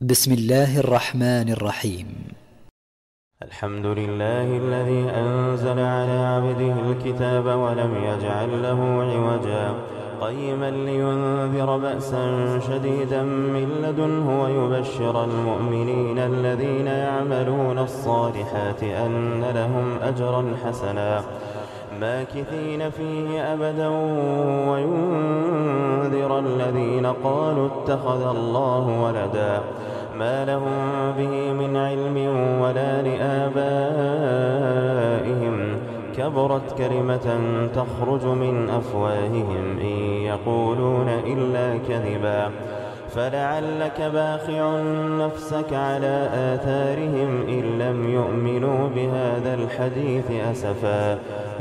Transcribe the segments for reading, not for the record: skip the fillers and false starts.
بسم الله الرحمن الرحيم. الحمد لله الذي أنزل على عبده الكتاب ولم يجعل له عوجا قيما لينذر بأسا شديدا من لدنه ويبشر المؤمنين الذين يعملون الصالحات أن لهم أجرا حسنا ماكثين فيه أبدا وينذر الذين قالوا اتخذ الله ولدا ما لهم به من علم ولا لآبائهم كبرت كلمة تخرج من أفواههم إن يقولون إلا كذبا فلعلك باخع نفسك على آثارهم إن لم يؤمنوا بهذا الحديث أسفا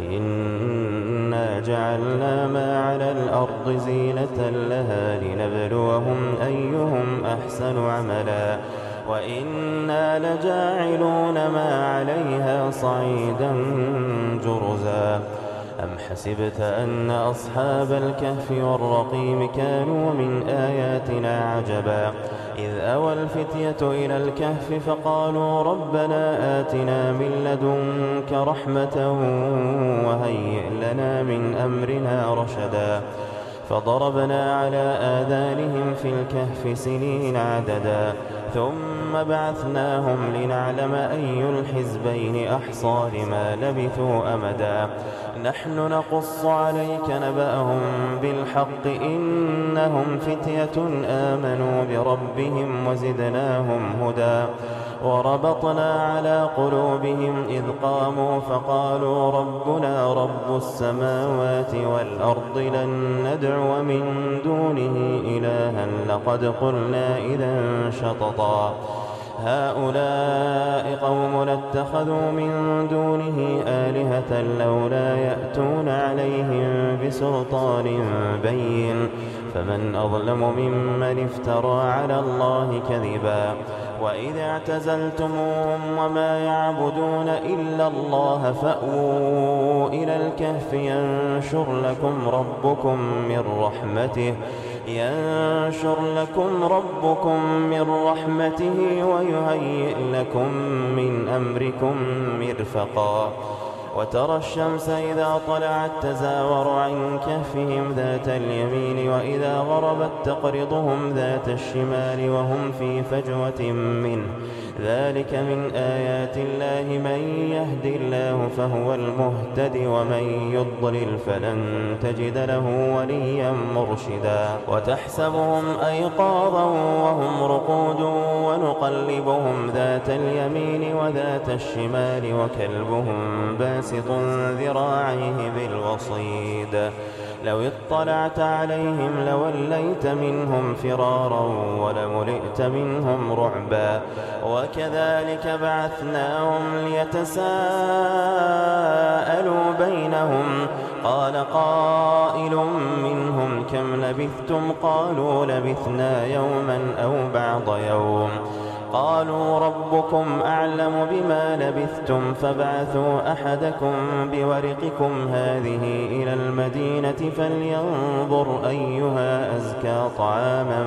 إنا جعلنا ما على الأرض زينة لها لنبلوهم أيهم أحسن عملا وإنا لجاعلون ما عليها صعيدا جرزا أم حسبت أن أصحاب الكهف والرقيم كانوا من آياتنا عجبا إذ أوى الفتية إلى الكهف فقالوا ربنا آتنا من لدنك رحمة وهيئ لنا من أمرنا رشدا فضربنا على آذانهم في الكهف سنين عددا ثم بعثناهم لنعلم أي الحزبين أحصى لما لبثوا أمدا نحن نقص عليك نبأهم بالحق إنهم فتية آمنوا بربهم وزدناهم هدى وربطنا على قلوبهم إذ قاموا فقالوا ربنا رب السماوات والأرض لن ندعو من دونه إلها لقد قلنا إذا شططا هؤلاء قومنا اتخذوا من دونه آلهة لولا يأتون عليهم بسلطان بين فمن أظلم ممن افترى على الله كذبا وإذ اعتزلتموهم وما يعبدون إلا الله فأووا إلى الكهف ينشر لكم ربكم ويهيئ لكم من أمركم مرفقا وترى الشمس إذا طلعت تزاور عن كهفهم ذات اليمين وإذا غربت تقرضهم ذات الشمال وهم في فجوة منه ذلك من آيات الله من يهد الله فهو المهتد ومن يضلل فلن تجد له وليا مرشدا وتحسبهم أيقاظا وهم رقود ونقلبهم ذات اليمين وذات الشمال وكلبهم باسط ذراعيه بالوصيد لو اطلعت عليهم لوليت منهم فرارا ولملئت منهم رعبا وكذلك بعثناهم ليتساءلوا بينهم قال قائل منهم كم لبثتم قالوا لبثنا يوما أو بعض يوم قالوا ربكم أعلم بما لبثتم فابعثوا أحدكم بورقكم هذه إلى المدينة فلينظر أيها أزكى طعاما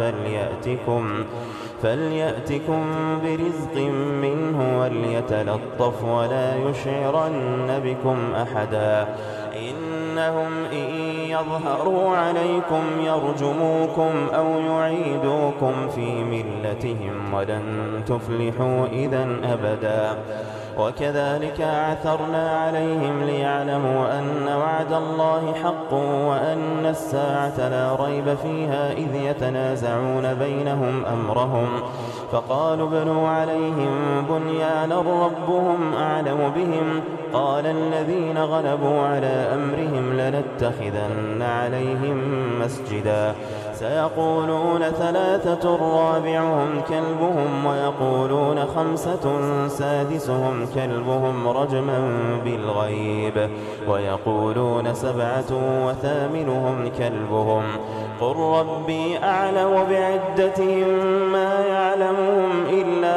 فليأتكم برزق منه وليتلطف ولا يشعرن بكم أحدا إنهم إن يظهروا عليكم يرجموكم أو يعيدوكم في ملتهم ولن تفلحوا إذا أبدا وكذلك أعثرنا عليهم ليعلموا أن وعد الله حق وأن الساعة لا ريب فيها إذ يتنازعون بينهم أمرهم فقالوا ابنوا عليهم بنيانا ربهم أعلم بهم قال الذين غلبوا على أمرهم لنتخذن عليهم مسجدا سيقولون ثلاثة رابعهم كلبهم ويقولون خمسة سادسهم كلبهم رجما بالغيب ويقولون سبعة وثامنهم كلبهم قل ربي أعلم بعدتهم ما يعلمهم إلا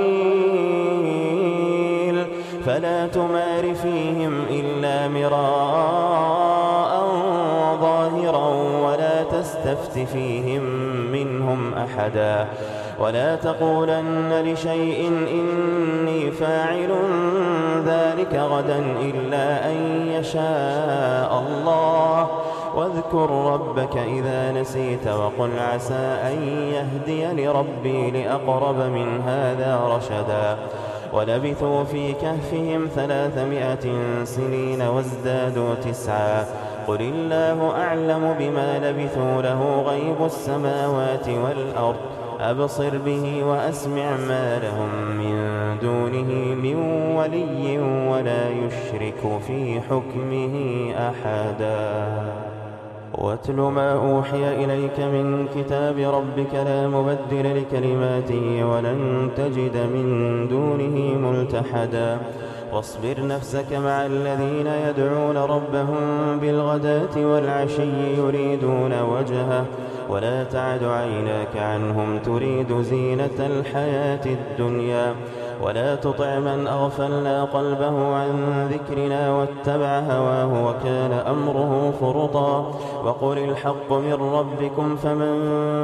قليل فلا تمار فيهم إلا مراء ظاهرا ولا تستفت فيهم منهم أحدا ولا تقولن لشيء إني فاعل ذلك غدا إلا أن يشاء الله. واذكر ربك إذا نسيت وقل عسى أن يهدي لربي لأقرب من هذا رشدا. ولبثوا في كهفهم 300 سنين وازدادوا 9. قل الله أعلم بما لبثوا له غيب السماوات والأرض أبصر به وأسمع ما لهم من دونه من ولي ولا يشرك في حكمه أحدا. واتل ما أوحي إليك من كتاب ربك لا مبدل لكلماته ولن تجد من دونه ملتحدا. واصبر نفسك مع الذين يدعون ربهم بالغداة والعشي يريدون وجهه ولا تعد عيناك عنهم تريد زينة الحياة الدنيا. ولا تطع من أغفلنا قلبه عن ذكرنا واتبع هواه وكان أمره فرطا. وقل الحق من ربكم فمن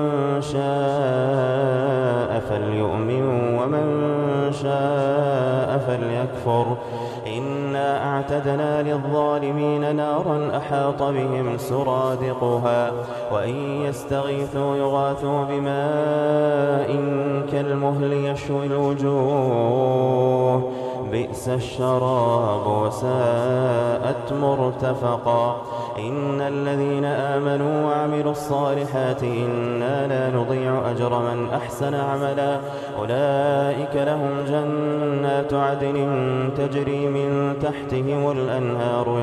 شاء فليؤمن ومن شاء فليكفر. إنا أعتدنا للظالمين نارا أحاط بهم سرادقها وإن يستغيثوا يغاثوا بماء كالمهل يشوي الوجوه بئس الشراب وساءت مرتفقا. إن الذين آمنوا وعملوا الصالحات إنا لا نضيع أجر من أحسن عملا. أولئك لهم جنات عدن تجري من تحتهم الأنهار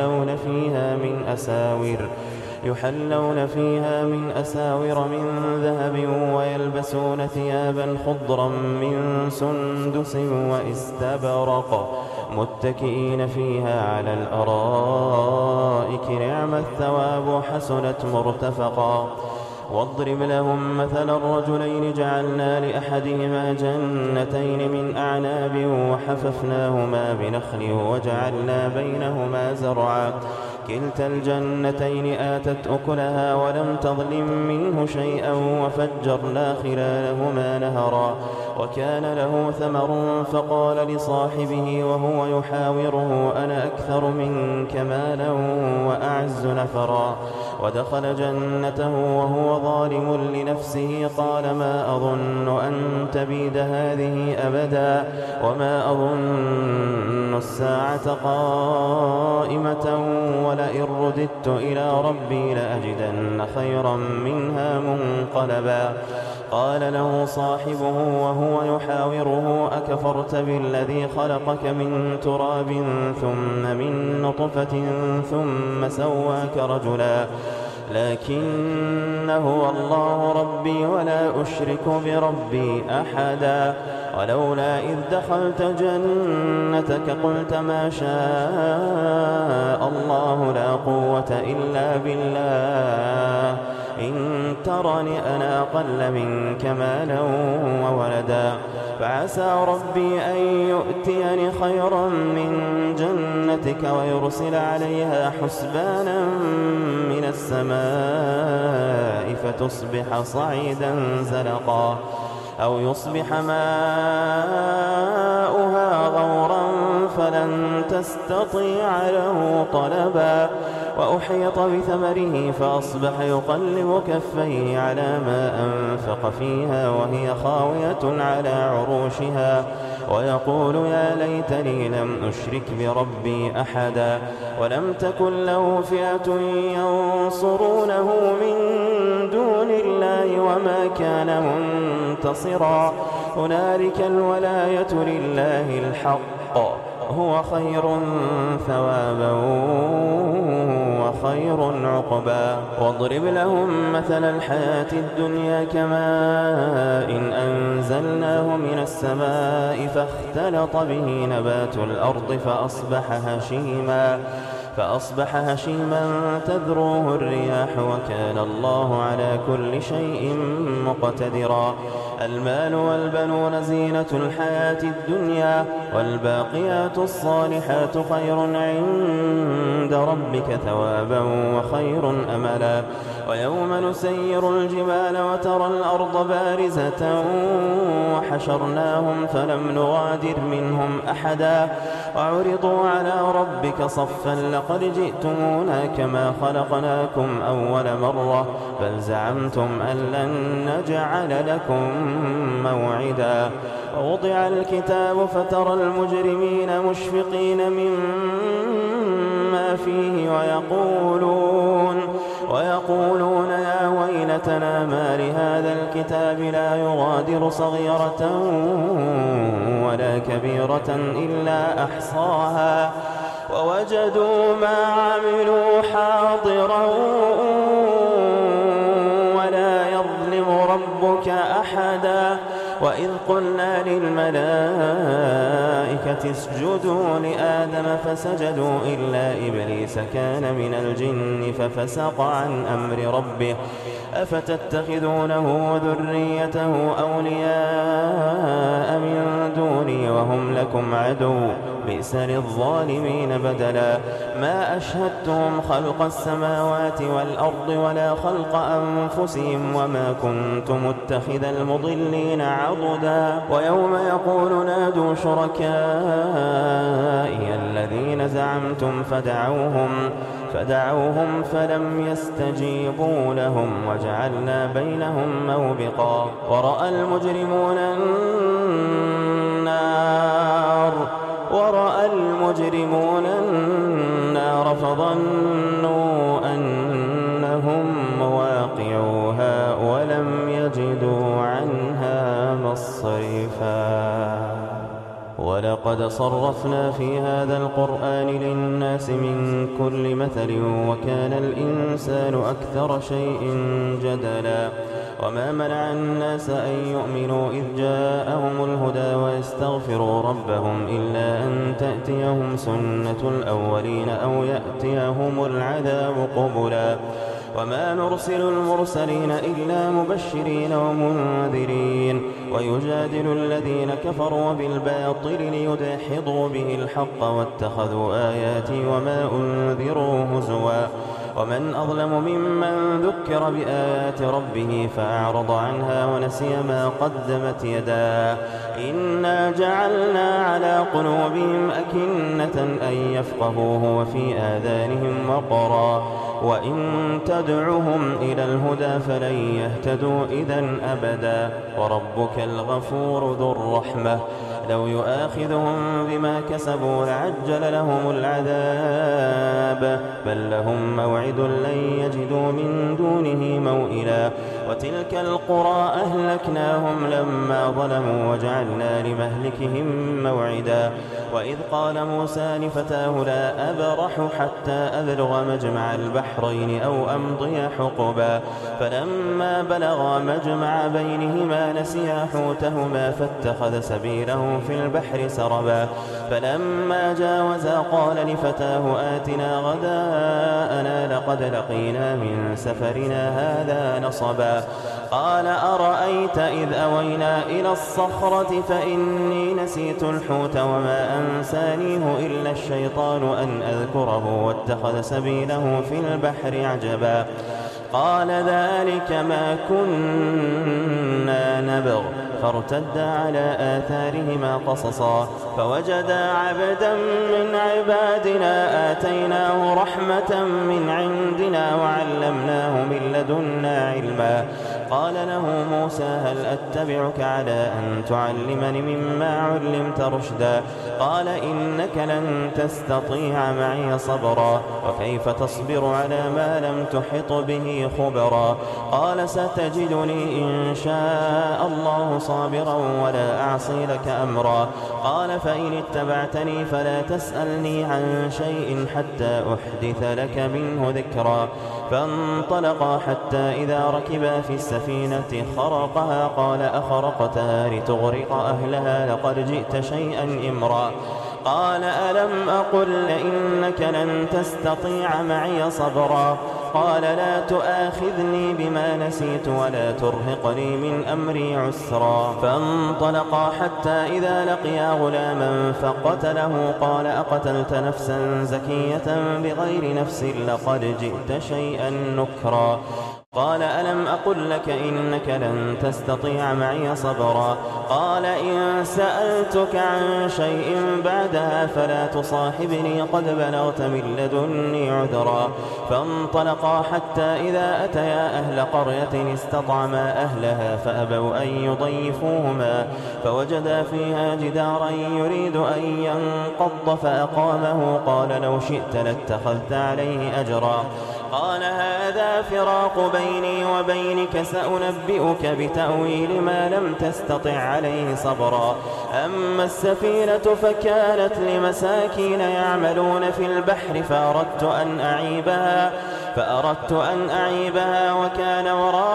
يحلون فيها من أساور من ذهب ويلبسون ثيابا خضرا من سندس واستبرق متكئين فيها على الأرائك نعم الثواب حسنت مرتفقا. واضرب لهم مثل الرجلين جعلنا لأحدهما جنتين من أعناب وحففناهما بنخل وجعلنا بينهما زرعا كلتا الجنتين آتت أكلها ولم تظلم منه شيئا وفجرنا خلالهما نهرا. وكان له ثمر فقال لصاحبه وهو يحاوره أنا أكثر منك مالا وأعز نفرا. ودخل جنته وهو ظالم لنفسه قال ما أظن أن تبيد هذه أبدا وما أظن الساعة قائمة ولئن رددت إلى ربي لأجدن خيرا منها منقلبا. قال له صاحبه وهو يحاوره أكفرت بالذي خلقك من تراب ثم من نطفة ثم سواك رجلا لكن هو الله ربي ولا أشرك بربي أحدا. ولولا إذ دخلت جنتك قلت ما شاء الله لا قوة إلا بالله إن ترني أنا أقل منك مالا وولدا. فعسى ربي أن يؤتيني خيرا من جنتك ويرسل عليها حسبانا من السماء فتصبح صعيدا زلقا أو يصبح ماؤها غورا فلن تستطيع له طلبا. وأحيط بثمره فأصبح يقلب كفيه على ما أنفق فيها وهي خاوية على عروشها ويقول يا ليتني لم أشرك بربي أحدا. ولم تكن له فئة ينصرونه من دون الله وما كان منتصرا. هنالك الولاية لله الحق هو خير ثوابا وخير عقبا. واضرب لهم مثل الحياة الدنيا كماء أنزلناه من السماء فاختلط به نبات الأرض فأصبح هشيما تذروه الرياح وكان الله على كل شيء مقتدرا. المال والبنون زينة الحياة الدنيا والباقيات الصالحات خير عند ربك ثوابا وخير أملا. ويوم نسير الجبال وترى الأرض بارزة وحشرناهم فلم نغادر منهم أحدا وعرضوا على ربك صفا لقد جئتمونا كما خلقناكم أول مرة بل زعمتم أن لن نجعل لكم موعدا ووضع الكتاب فترى المجرمين مشفقين مما فيه ويقولون يا ويلتنا ما لهذا الكتاب لا يغادر صغيرة ولا كبيرة إلا أحصاها ووجدوا ما عملوا حاضرا ولا يظلم ربك أحدا وإذ قلنا للملائكة اسجدوا لآدم فسجدوا إلا إبليس كان من الجن ففسق عن أمر ربه أفتتخذونه وذريته أولياء من دوني وهم لكم عدو بئس للظالمين بدلا ما أشهدتهم خلق السماوات والأرض ولا خلق أنفسهم وما كنت متخذ المضلين عضدا ويوم يقول نادوا شركائي الذين زعمتم فدعوهم فلم يستجيبوا لهم وجعلنا بينهم موبقا ورأى المجرمون النار فظنوا أنهم مواقعوها ولم يجدوا عنها مصرفا ولقد صرفنا في هذا القرآن للناس من كل مثل وكان الإنسان أكثر شيء جدلا وما منع الناس أن يؤمنوا إذ جاءهم الهدى ويستغفروا ربهم إلا أن تأتيهم سنة الأولين أو يأتيهم العذاب قبلا وما نرسل المرسلين إلا مبشرين ومنذرين ويجادل الذين كفروا بالباطل ليدحضوا به الحق واتخذوا آياتي وما أنذروا هزوا ومن أظلم ممن ذكر بآيات ربه فأعرض عنها ونسي ما قدمت يداه إنا جعلنا على قلوبهم أكنة أن يفقهوه وفي آذانهم وقرا وإن تدعهم إلى الهدى فلن يهتدوا إذن أبدا وربك الغفور ذو الرحمة لو يؤاخذهم بما كسبوا لعجل لهم العذاب بل لهم موعد لن يجدوا من دونه موئلا وتلك القرى أهلكناهم لما ظلموا وجعلنا لمهلكهم موعدا وإذ قال موسى لفتاه لا أبرح حتى أبلغ مجمع البحرين أو أمضي حقبا فلما بلغا مجمع بينهما نسيا حوتهما فاتخذ سبيله في البحر سربا فلما جاوزا قال لفتاه آتنا غداءنا لقد لقينا من سفرنا هذا نصبا قال أرأيت إذ أوينا إلى الصخرة فإني نسيت الحوت وما أنسانيه إلا الشيطان أن أذكره واتخذ سبيله في البحر عجبا قال ذلك ما كنا نبغ فارتدا على آثارهما قصصا فوجدا عبدا من عبادنا آتيناه رحمة من عندنا وعلمناه من لدنا علما قال له موسى هل أتبعك على أن تعلمني مما علمت رشدا قال إنك لن تستطيع معي صبرا وكيف تصبر على ما لم تحط به خبرا قال ستجدني إن شاء الله صابرا ولا أعصي لك أمرا قال فإن اتبعتني فلا تسألني عن شيء حتى أحدث لك منه ذكرا فانطلقا حتى إذا ركبا في السفينة خرقها قال أخرقتها لتغرق أهلها لقد جئت شيئا إمرا قال ألم أقل إنك لن تستطيع معي صبرا قال لا تؤاخذني بما نسيت ولا ترهقني من أمري عسرا. فانطلقا حتى إذا لقيا غلاما فقتله قال أقتلت نفسا زكية بغير نفس لقد جئت شيئا نكرا. قال ألم أقل لك إنك لن تستطيع معي صبرا. قال إن سألتك عن شيء بعدها فلا تصاحبني قد بلغت من لدني عذرا. فانطلقا حتى إذا أتيا أهل قرية استطعما أهلها فأبوا أن يضيفوهما فوجدا فيها جدارا يريد أن ينقض فأقامه قال لو شئت لاتخذت عليه أجرا. قال هذا فراق بيني وبينك سأنبئك بتأويل ما لم تستطع عليه صبرا. أما السفينة فكانت لمساكين يعملون في البحر فأردت أن أعيبها وكان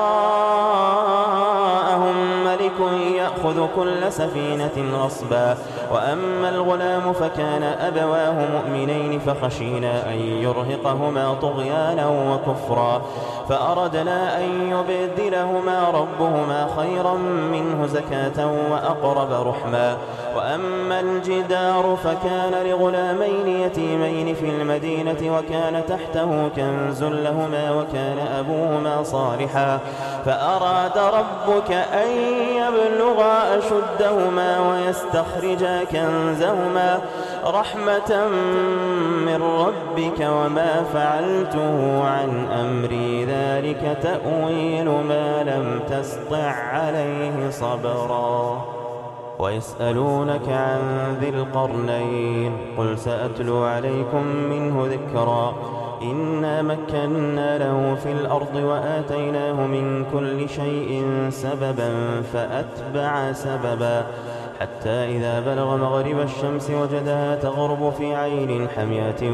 وراءهم ملك يأخذ كل سفينة غصبا. وأما الغلام فكان أبواه مؤمنين فخشينا أن يرهقهما طغيانا وكفرا فأردنا أن يبدلهما ربهما خيرا منه زكاة وأقرب رحما. وأما الجدار فكان لغلامين يتيمين في المدينة وكان تحته كنز لهما وكان أبوهما صالحا فأراد ربك أن يبلغا أشدهما ويستخرجا كنزهما رحمة من ربك وما فعلته عن أمري ذلك تأويل ما لم تسطع عليه صبرا. ويسألونك عن ذي القرنين قل سأتلو عليكم منه ذكرا. إنا مكنا له في الأرض وآتيناه من كل شيء سببا فأتبع سببا حتى إذا بلغ مغرب الشمس وجدها تغرب في عين حمية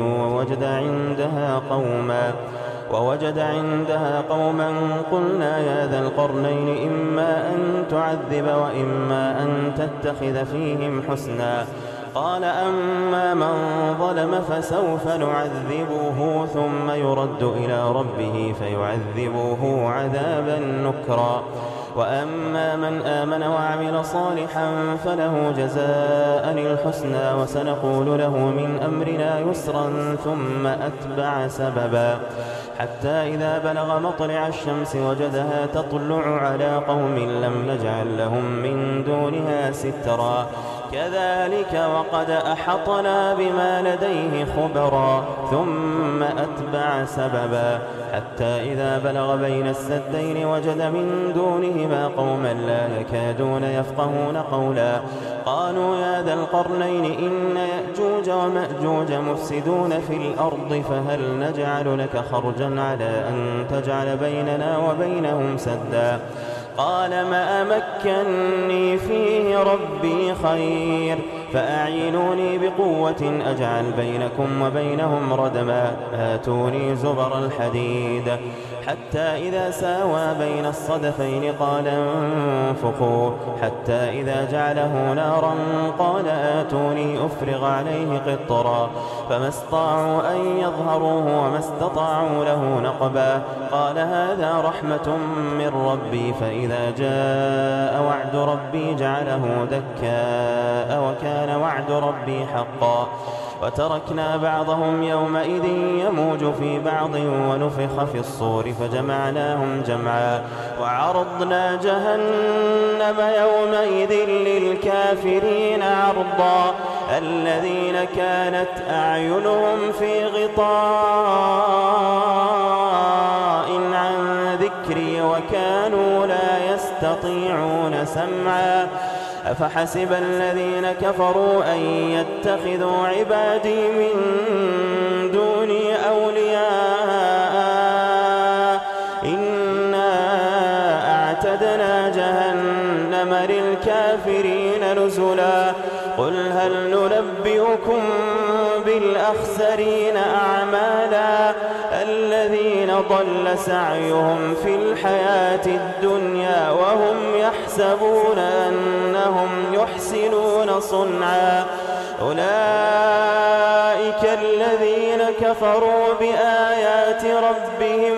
ووجد عندها قوما قلنا يا ذا القرنين إما أن تعذب وإما أن تتخذ فيهم حسنا. قال أما من ظلم فسوف نعذبه ثم يرد إلى ربه فيعذبه عذابا نكرا. وأما من آمن وعمل صالحا فله جزاء الحسنى وسنقول له من أمرنا يسرا ثم أتبع سببا حتى إذا بلغ مطلع الشمس وجدها تطلع على قوم لم نجعل لهم من دونها سترا. كذلك وقد أحطنا بما لديه خبرا ثم أتبع سببا حتى إذا بلغ بين السدين وجد من دونهما قوما لا يكادون يفقهون قولا. قالوا يا ذا القرنين إن يأجوج ومأجوج مفسدون في الأرض فهل نجعل لك خرجا على أن تجعل بيننا وبينهم سدا. قال ما مكنني فيه ربي خير فأعينوني بقوة أجعل بينكم وبينهم ردما. آتوني زبر الحديد حتى إذا ساوى بين الصدفين قال انفخوا حتى إذا جعله نارا قال آتوني أفرغ عليه قطرا فما استطاعوا أن يظهروه وما استطاعوا له نقبا. قال هذا رحمة من ربي فإذا جاء وعد ربي جعله دكاء وكان وعد ربي حقا. وتركنا بعضهم يومئذ يموج في بعض ونفخ في الصور فجمعناهم جمعا وعرضنا جهنم يومئذ للكافرين عرضا. الذين كانت أعينهم في غطاء عن ذكري وكانوا لا يستطيعون سمعا. أفحسب الذين كفروا أن يتخذوا عبادي من دوني أولياء إنا أعتدنا جهنم للكافرين نزلا. قل هل ننبئكم بالأخسرين أعمالا الذين ضل سعيهم في الحياة الدنيا وهم يحسبون أنهم يحسنون صنعا. أولئك الذين كفروا بآيات ربهم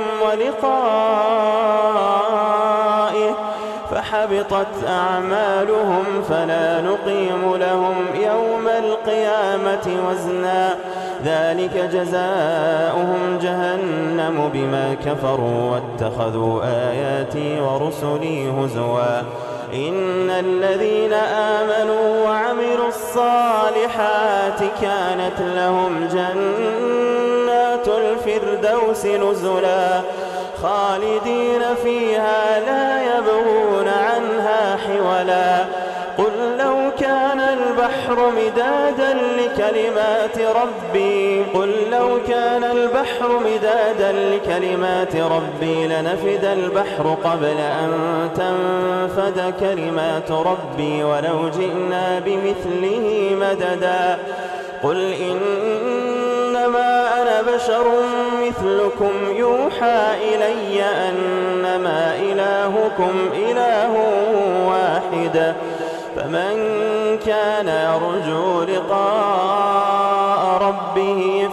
ولقائه فحبطت أعمالهم فلا نقيم لهم يوم القيامة وزنا ذلك جزاؤهم جهنم بما كفروا واتخذوا آياتي ورسلي هزوا إن الذين آمنوا وعملوا الصالحات كانت لهم جنات الفردوس نزلا خالدين فيها لا يبغون عنها حولا قل لو كان البحر مدادا لكلمات ربي لنفد البحر قبل أن تنفد كلمات ربي ولو جئنا بمثله مددا قل إنما أنا بشر مثلكم يوحى إلي أنما إلهكم إله واحد فمن كان يرجو لقاء ربه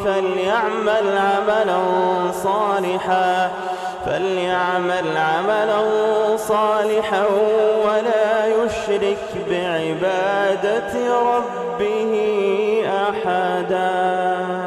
فليعمل عملا صالحا ولا يشرك بعبادة ربه أحدا.